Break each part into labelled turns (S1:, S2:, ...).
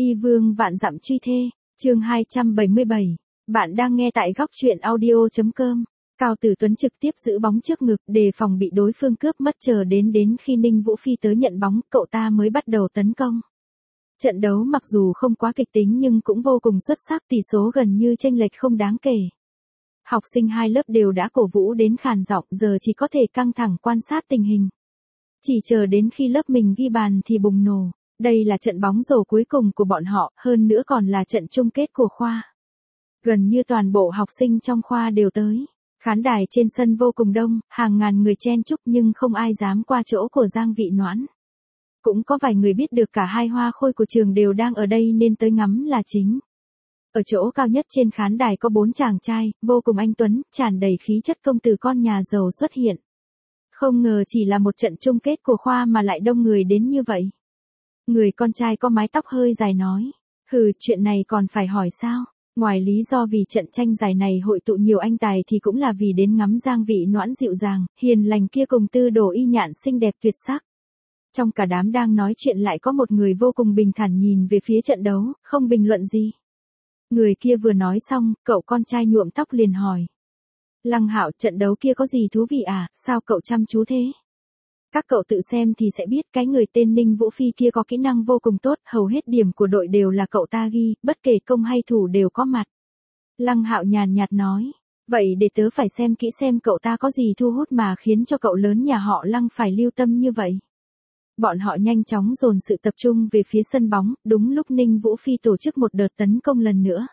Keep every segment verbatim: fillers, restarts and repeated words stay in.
S1: Y vương vạn dặm truy thê, chương hai trăm bảy mươi bảy. Bạn đang nghe tại góc truyện audio.com. Cao Tử Tuấn trực tiếp giữ bóng trước ngực đề phòng bị đối phương cướp mất, chờ đến đến khi Ninh Vũ Phi tới nhận bóng, cậu ta mới bắt đầu tấn công. Trận đấu mặc dù không quá kịch tính nhưng cũng vô cùng xuất sắc, tỷ số gần như chênh lệch không đáng kể. Học sinh hai lớp đều đã cổ vũ đến khàn giọng, giờ chỉ có thể căng thẳng quan sát tình hình. Chỉ chờ đến khi lớp mình ghi bàn thì bùng nổ. Đây là trận bóng rổ cuối cùng của bọn họ, hơn nữa còn là trận chung kết của khoa. Gần như toàn bộ học sinh trong khoa đều tới. Khán đài trên sân vô cùng đông, hàng ngàn người chen chúc nhưng không ai dám qua chỗ của Giang Vị Noãn. Cũng có vài người biết được cả hai hoa khôi của trường đều đang ở đây nên tới ngắm là chính. Ở chỗ cao nhất trên khán đài có bốn chàng trai, vô cùng anh tuấn, tràn đầy khí chất công tử con nhà giàu xuất hiện. Không ngờ chỉ là một trận chung kết của khoa mà lại đông người đến như vậy. Người con trai có mái tóc hơi dài nói, hừ, chuyện này còn phải hỏi sao? Ngoài lý do vì trận tranh giải này hội tụ nhiều anh tài thì cũng là vì đến ngắm Giang Vị Noãn dịu dàng, hiền lành kia cùng Tư Đồ Y Nhạn xinh đẹp tuyệt sắc. Trong cả đám đang nói chuyện lại có một người vô cùng bình thản nhìn về phía trận đấu, không bình luận gì. Người kia vừa nói xong, cậu con trai nhuộm tóc liền hỏi. Lăng Hạo, trận đấu kia có gì thú vị à, sao cậu chăm chú thế? Các cậu tự xem thì sẽ biết, cái người tên Ninh Vũ Phi kia có kỹ năng vô cùng tốt, hầu hết điểm của đội đều là cậu ta ghi, bất kể công hay thủ đều có mặt. Lăng Hạo nhàn nhạt nói, vậy để tớ phải xem kỹ xem cậu ta có gì thu hút mà khiến cho cậu lớn nhà họ Lăng phải lưu tâm như vậy. Bọn họ nhanh chóng dồn sự tập trung về phía sân bóng, đúng lúc Ninh Vũ Phi tổ chức một đợt tấn công lần nữa.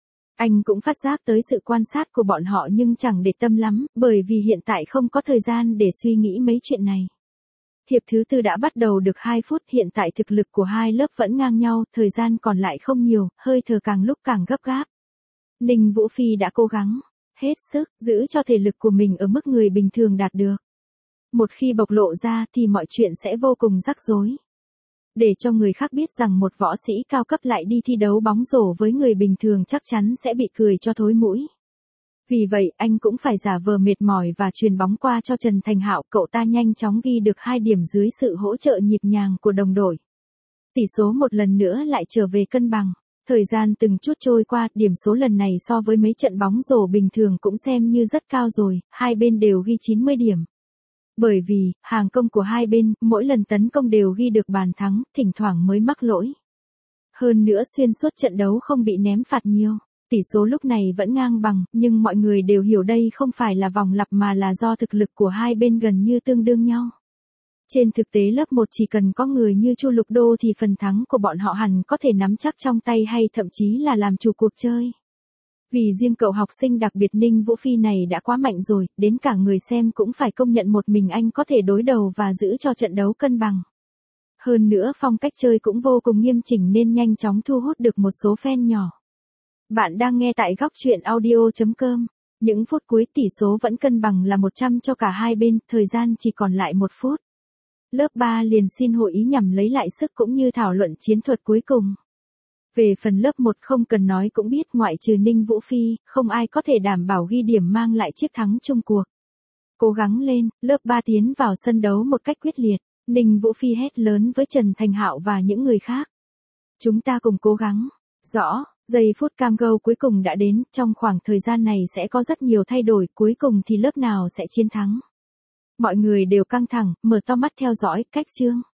S1: Anh cũng phát giác tới sự quan sát của bọn họ nhưng chẳng để tâm lắm, bởi vì hiện tại không có thời gian để suy nghĩ mấy chuyện này. Hiệp thứ tư đã bắt đầu được hai phút, hiện tại thực lực của hai lớp vẫn ngang nhau, thời gian còn lại không nhiều, hơi thở càng lúc càng gấp gáp. Ninh Vũ Phi đã cố gắng, hết sức, giữ cho thể lực của mình ở mức người bình thường đạt được. Một khi bộc lộ ra thì mọi chuyện sẽ vô cùng rắc rối. Để cho người khác biết rằng một võ sĩ cao cấp lại đi thi đấu bóng rổ với người bình thường chắc chắn sẽ bị cười cho thối mũi. Vì vậy anh cũng phải giả vờ mệt mỏi và truyền bóng qua cho Trần Thành Hạo, cậu ta nhanh chóng ghi được hai điểm dưới sự hỗ trợ nhịp nhàng của đồng đội. Tỷ số một lần nữa lại trở về cân bằng. Thời gian từng chút trôi qua, điểm số lần này so với mấy trận bóng rổ bình thường cũng xem như rất cao rồi, hai bên đều ghi chín mươi điểm. Bởi vì, hàng công của hai bên, mỗi lần tấn công đều ghi được bàn thắng, thỉnh thoảng mới mắc lỗi. Hơn nữa xuyên suốt trận đấu không bị ném phạt nhiều. Tỷ số lúc này vẫn ngang bằng, nhưng mọi người đều hiểu đây không phải là vòng lặp mà là do thực lực của hai bên gần như tương đương nhau. Trên thực tế lớp một chỉ cần có người như Chu Lục Đô thì phần thắng của bọn họ hẳn có thể nắm chắc trong tay hay thậm chí là làm chủ cuộc chơi. Vì riêng cậu học sinh đặc biệt Ninh Vũ Phi này đã quá mạnh rồi, đến cả người xem cũng phải công nhận một mình anh có thể đối đầu và giữ cho trận đấu cân bằng. Hơn nữa phong cách chơi cũng vô cùng nghiêm chỉnh nên nhanh chóng thu hút được một số fan nhỏ. Bạn đang nghe tại góc truyện audio.com. Những phút cuối tỷ số vẫn cân bằng là một trăm cho cả hai bên, thời gian chỉ còn lại một phút. Lớp ba liền xin hội ý nhằm lấy lại sức cũng như thảo luận chiến thuật cuối cùng. Về phần lớp một không cần nói cũng biết, ngoại trừ Ninh Vũ Phi, không ai có thể đảm bảo ghi điểm mang lại chiếc thắng chung cuộc. Cố gắng lên, lớp ba tiến vào sân đấu một cách quyết liệt. Ninh Vũ Phi hét lớn với Trần Thành Hạo và những người khác. Chúng ta cùng cố gắng. Rõ. Giây phút cam go cuối cùng đã đến, trong khoảng thời gian này sẽ có rất nhiều thay đổi, cuối cùng thì lớp nào sẽ chiến thắng. Mọi người đều căng thẳng, mở to mắt theo dõi, cách chương.